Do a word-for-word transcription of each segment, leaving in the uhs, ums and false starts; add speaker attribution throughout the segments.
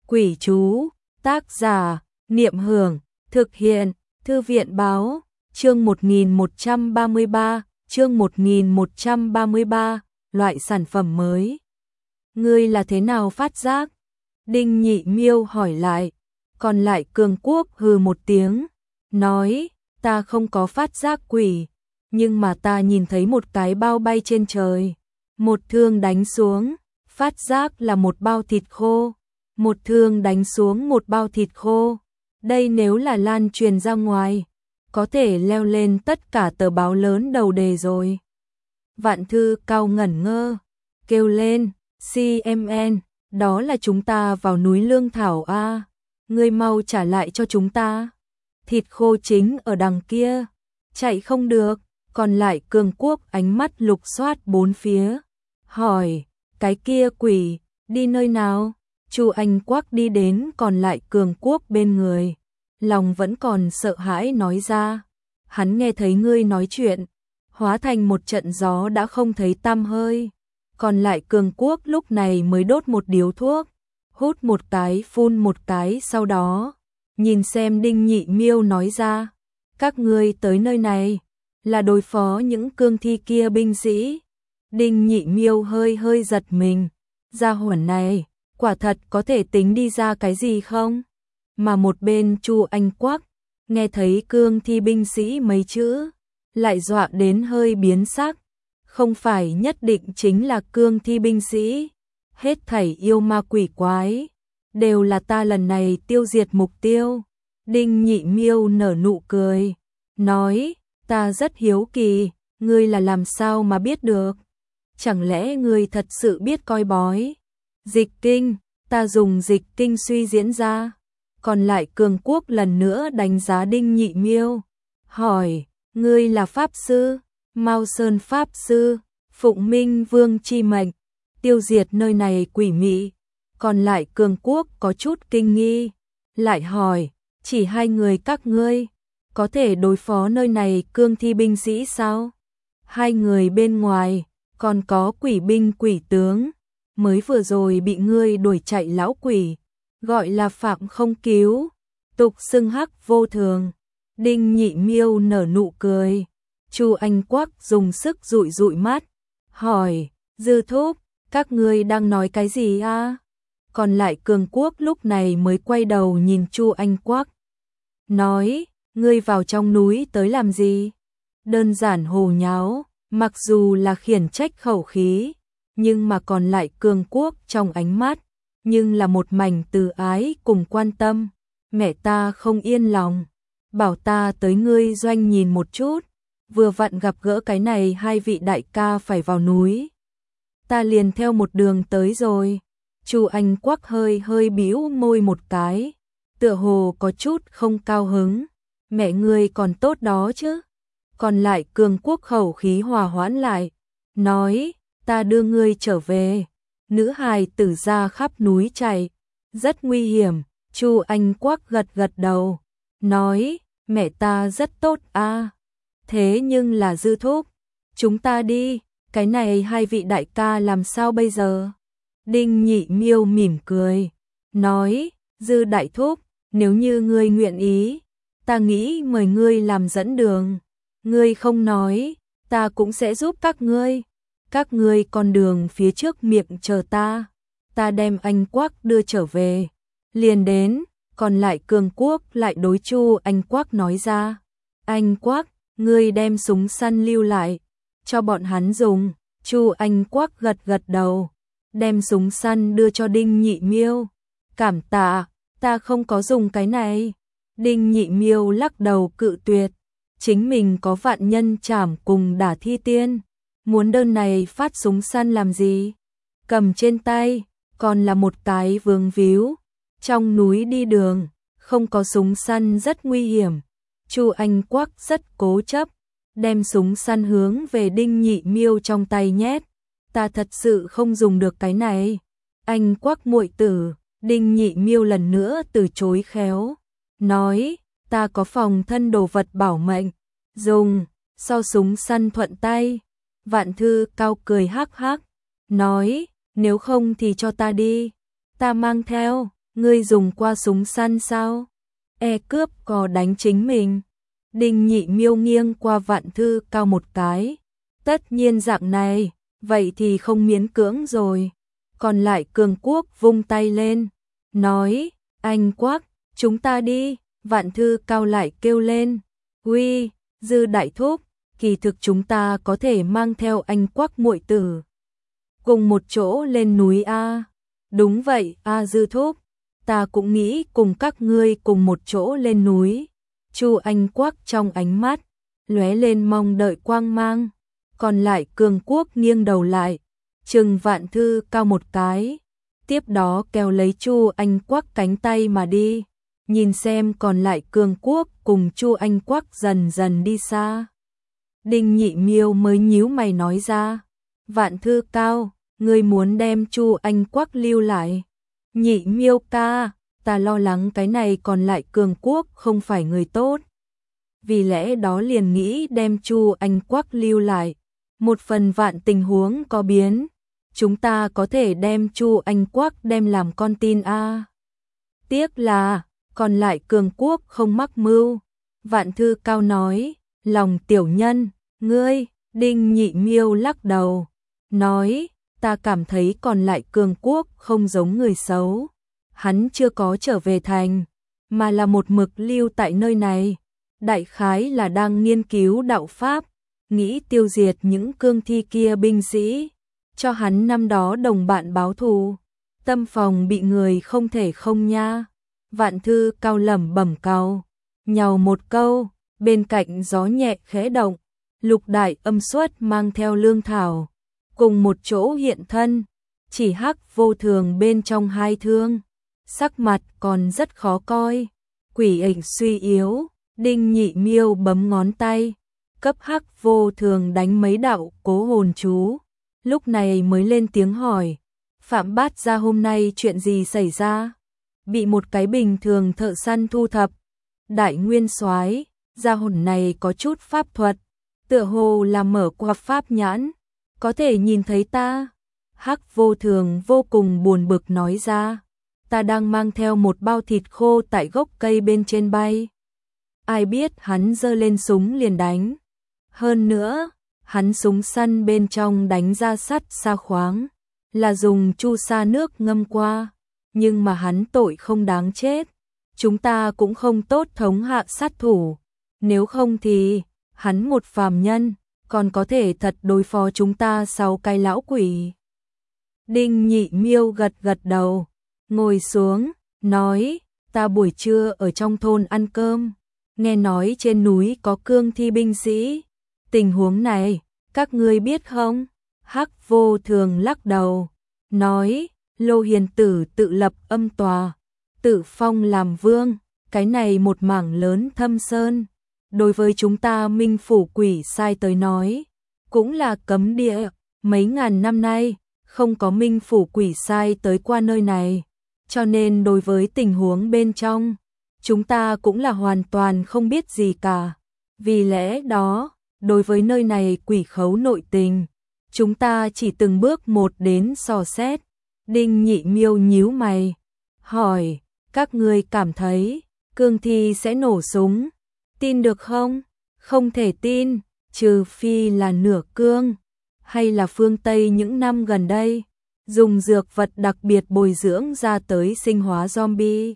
Speaker 1: Quỷ chú, tác giả, Niệm Hưởng, thực hiện, Thư viện báo, chương một nghìn một trăm ba mươi ba, chương một nghìn một trăm ba mươi ba, loại sản phẩm mới. Ngươi là thế nào phát giác? Đinh Nhị Miêu hỏi lại, còn lại Cường Quốc hừ một tiếng, nói, ta không có phát giác quỷ, nhưng mà ta nhìn thấy một cái bao bay trên trời, một thương đánh xuống, phát giác là một bao thịt khô, một thương đánh xuống một bao thịt khô, đây nếu là lan truyền ra ngoài, có thể leo lên tất cả tờ báo lớn đầu đề rồi. Vạn Thư Cao ngẩn ngơ, kêu lên, xê em en, đó là chúng ta vào núi Lương Thảo a, ngươi mau trả lại cho chúng ta. Thịt khô chính ở đằng kia, chạy không được. Còn lại Cường Quốc ánh mắt lục soát bốn phía, hỏi, cái kia quỷ, đi nơi nào? Chu Anh Quắc đi đến còn lại Cường Quốc bên người, lòng vẫn còn sợ hãi nói ra, hắn nghe thấy ngươi nói chuyện, hóa thành một trận gió đã không thấy tăm hơi. Còn lại Cường Quốc lúc này mới đốt một điếu thuốc, hút một cái phun một cái, sau đó nhìn xem Đinh Nhị Miêu nói ra, các ngươi tới nơi này là đối phó những cương thi kia binh sĩ. Đinh Nhị Miêu hơi hơi giật mình, gia hỏa này quả thật có thể tính đi ra cái gì không? Mà một bên Chu Anh Quắc nghe thấy cương thi binh sĩ mấy chữ, lại dọa đến hơi biến sắc, không phải nhất định chính là cương thi binh sĩ, hết thảy yêu ma quỷ quái đều là ta lần này tiêu diệt mục tiêu. Đinh Nhị Miêu nở nụ cười, nói, ta rất hiếu kỳ, ngươi là làm sao mà biết được? Chẳng lẽ ngươi thật sự biết coi bói? Dịch kinh, ta dùng dịch kinh suy diễn ra. Còn lại Cường Quốc lần nữa đánh giá Đinh Nhị Miêu, hỏi, ngươi là pháp sư? Mao Sơn pháp sư, phụng Minh Vương chi mệnh, tiêu diệt nơi này quỷ mị. Còn lại Cường Quốc có chút kinh nghi, lại hỏi, chỉ hai người các ngươi có thể đối phó nơi này cương thi binh sĩ sao? Hai người bên ngoài còn có quỷ binh quỷ tướng, mới vừa rồi bị ngươi đuổi chạy lão quỷ, gọi là Phạm Không Cứu, tục xưng Hắc Vô Thường. Đinh Nhị Miêu nở nụ cười. Chu Anh Quắc dùng sức dụi dụi mắt, hỏi, Dư Thúc, các ngươi đang nói cái gì a? Còn lại Cường Quốc lúc này mới quay đầu nhìn Chu Anh Quắc, nói, ngươi vào trong núi tới làm gì? Đơn giản hồ nháo, mặc dù là khiển trách khẩu khí, nhưng mà còn lại Cường Quốc trong ánh mắt, nhưng là một mảnh từ ái cùng quan tâm. Mẹ ta không yên lòng, bảo ta tới ngươi doanh nhìn một chút, vừa vặn gặp gỡ cái này hai vị đại ca phải vào núi. Ta liền theo một đường tới rồi. Chu Anh Quắc hơi hơi bĩu môi một cái, tựa hồ có chút không cao hứng. Mẹ ngươi còn tốt đó chứ? Còn lại Cường Quốc khẩu khí hòa hoãn lại, nói, ta đưa ngươi trở về. Nữ hài tử ra khắp núi chạy, rất nguy hiểm. Chu Anh Quắc gật gật đầu, nói, mẹ ta rất tốt a. Thế nhưng là Dư Thúc, chúng ta đi, cái này hai vị đại ca làm sao bây giờ? Đinh Nhị Miêu mỉm cười, nói, Dư đại thúc, nếu như ngươi nguyện ý, ta nghĩ mời ngươi làm dẫn đường. Ngươi không nói, ta cũng sẽ giúp các ngươi. Các ngươi con đường phía trước miệng chờ ta, ta đem anh Quắc đưa trở về. Liền đến, còn lại Cường Quốc lại đối Chu Anh Quắc nói ra, anh Quắc, ngươi đem súng săn lưu lại, cho bọn hắn dùng. Chu Anh Quắc gật gật đầu, đem súng săn đưa cho Đinh Nhị Miêu. Cảm tạ, ta không có dùng cái này. Đinh Nhị Miêu lắc đầu cự tuyệt, chính mình có vạn nhân trảm cùng đả thi tiên, muốn đơn này phát súng săn làm gì? Cầm trên tay, còn là một cái vướng víu. Trong núi đi đường, không có súng săn rất nguy hiểm. Chu Anh Quắc rất cố chấp, đem súng săn hướng về Đinh Nhị Miêu trong tay nhét. Ta thật sự không dùng được cái này. Anh Quắc muội tử. Đinh Nhị Miêu lần nữa từ chối khéo, nói, ta có phòng thân đồ vật bảo mệnh, dùng, so súng săn thuận tay. Vạn Thư Cao cười hắc hắc, nói, nếu không thì cho ta đi, ta mang theo. Ngươi dùng qua súng săn sao? E cướp có đánh chính mình. Đinh Nhị Miêu nghiêng qua Vạn Thư Cao một cái. Tất nhiên dạng này, vậy thì không miễn cưỡng rồi. Còn lại Cường Quốc vung tay lên, nói, anh Quắc, chúng ta đi. Vạn Thư Cao lại kêu lên, uy, Dư đại thúc, kỳ thực chúng ta có thể mang theo anh Quắc muội tử cùng một chỗ lên núi a. Đúng vậy, a Dư thúc, ta cũng nghĩ cùng các ngươi cùng một chỗ lên núi. Chu Anh Quắc trong ánh mắt lóe lên mong đợi quang mang, còn lại Cường Quốc nghiêng đầu lại, trừng Vạn Thư Cao một cái, tiếp đó kéo lấy Chu Anh Quắc cánh tay mà đi. Nhìn xem còn lại Cường Quốc cùng Chu Anh Quắc dần dần đi xa. Đinh Nhị Miêu mới nhíu mày nói ra, Vạn Thư Cao, ngươi muốn đem Chu Anh Quắc lưu lại. Nhị Miêu ca, ta lo lắng cái này còn lại Cường Quốc không phải người tốt. Vì lẽ đó liền nghĩ đem Chu Anh Quắc lưu lại. Một phần vạn tình huống có biến, chúng ta có thể đem Chu Anh Quắc đem làm con tin a. Tiếc là còn lại Cường Quốc không mắc mưu. Vạn Thư Cao nói, lòng tiểu nhân, ngươi. Đinh Nhị Miêu lắc đầu, nói, ta cảm thấy còn lại Cường Quốc không giống người xấu. Hắn chưa có trở về thành, mà là một mực lưu tại nơi này. Đại khái là đang nghiên cứu đạo pháp, nghĩ tiêu diệt những cương thi kia binh sĩ, cho hắn năm đó đồng bạn báo thù. Tâm phòng bị người không thể không nha. Vạn Thư Cao lẩm bẩm cau, nhàu một câu, bên cạnh gió nhẹ khẽ động, Lục Đại Âm Xuất mang theo Lương Thảo, cùng một chỗ hiện thân, chỉ Hắc Vô Thường bên trong hai thương, sắc mặt còn rất khó coi, quỷ ảnh suy yếu. Đinh Nhị Miêu bấm ngón tay, cấp Hắc Vô Thường đánh mấy đạo cố hồn chú, lúc này mới lên tiếng hỏi, Phạm Bát Gia hôm nay chuyện gì xảy ra? Bị một cái bình thường thợ săn thu thập. Đại Nguyên Soái, gia hồn này có chút pháp thuật, tựa hồ là mở qua pháp nhãn, có thể nhìn thấy ta. Hắc Vô Thường vô cùng buồn bực nói ra, ta đang mang theo một bao thịt khô tại gốc cây bên trên bay. Ai biết hắn giơ lên súng liền đánh. Hơn nữa, hắn súng săn bên trong đánh ra sắt sa khoáng, là dùng chu sa nước ngâm qua, nhưng mà hắn tội không đáng chết. Chúng ta cũng không tốt thống hạ sát thủ, nếu không thì hắn một phàm nhân, còn có thể thật đối phó chúng ta sáu cái lão quỷ. Đinh Nhị Miêu gật gật đầu, ngồi xuống, nói, ta buổi trưa ở trong thôn ăn cơm, nghe nói trên núi có cương thi binh sĩ. Tình huống này, các ngươi biết không? Hắc Vô Thường lắc đầu, nói, Lô Hiền Tử tự lập âm tòa, tự phong làm vương, cái này một mảng lớn thâm sơn. Đối với chúng ta Minh Phủ Quỷ sai tới nói, cũng là cấm địa, mấy ngàn năm nay, không có Minh Phủ Quỷ sai tới qua nơi này, cho nên đối với tình huống bên trong, chúng ta cũng là hoàn toàn không biết gì cả. Vì lẽ đó, đối với nơi này quỷ khấu nội tình, chúng ta chỉ từng bước một đến dò xét. Đinh Nhị Miêu nhíu mày, hỏi, các ngươi cảm thấy cương thi sẽ nổ súng, tin được không? Không thể tin, trừ phi là nửa cương, hay là phương Tây những năm gần đây, dùng dược vật đặc biệt bồi dưỡng ra tới sinh hóa zombie.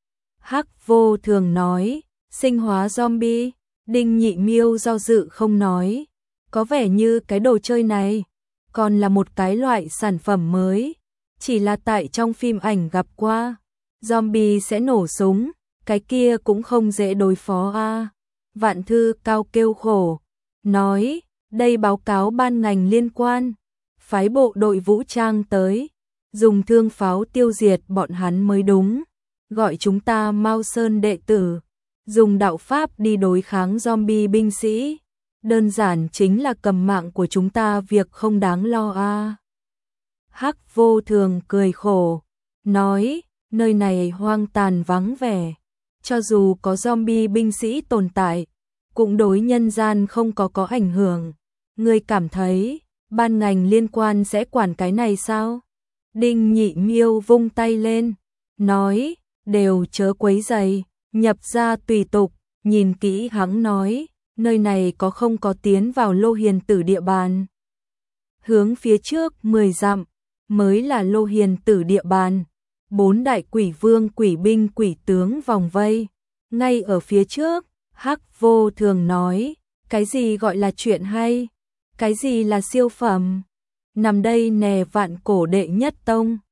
Speaker 1: Hắc Vô Thường nói, sinh hóa zombie. Đinh Nhị Miêu do dự không nói, có vẻ như cái đồ chơi này còn là một cái loại sản phẩm mới, chỉ là tại trong phim ảnh gặp qua. Zombie sẽ nổ súng, cái kia cũng không dễ đối phó a. Vạn Thư Cao kêu khổ, nói, đây báo cáo ban ngành liên quan, phái bộ đội vũ trang tới, dùng thương pháo tiêu diệt bọn hắn mới đúng, gọi chúng ta Mao Sơn đệ tử dùng đạo pháp đi đối kháng zombie binh sĩ, đơn giản chính là cầm mạng của chúng ta, việc không đáng lo a. À. Hắc Vô Thường cười khổ, nói, nơi này hoang tàn vắng vẻ, cho dù có zombie binh sĩ tồn tại, cũng đối nhân gian không có có ảnh hưởng. Ngươi cảm thấy ban ngành liên quan sẽ quản cái này sao? Đinh Nhị Miêu vung tay lên, nói, đều chớ quấy rầy, nhập ra tùy tục, nhìn kỹ hắn nói, nơi này có không có tiến vào Lô Hiền Tử địa bàn. Hướng phía trước mười dặm, mới là Lô Hiền Tử địa bàn. Bốn đại quỷ vương quỷ binh quỷ tướng vòng vây. Ngay ở phía trước, Hắc Vô Thường nói, cái gì gọi là chuyện hay? Cái gì là siêu phẩm? Nằm đây nè vạn cổ đệ nhất tông.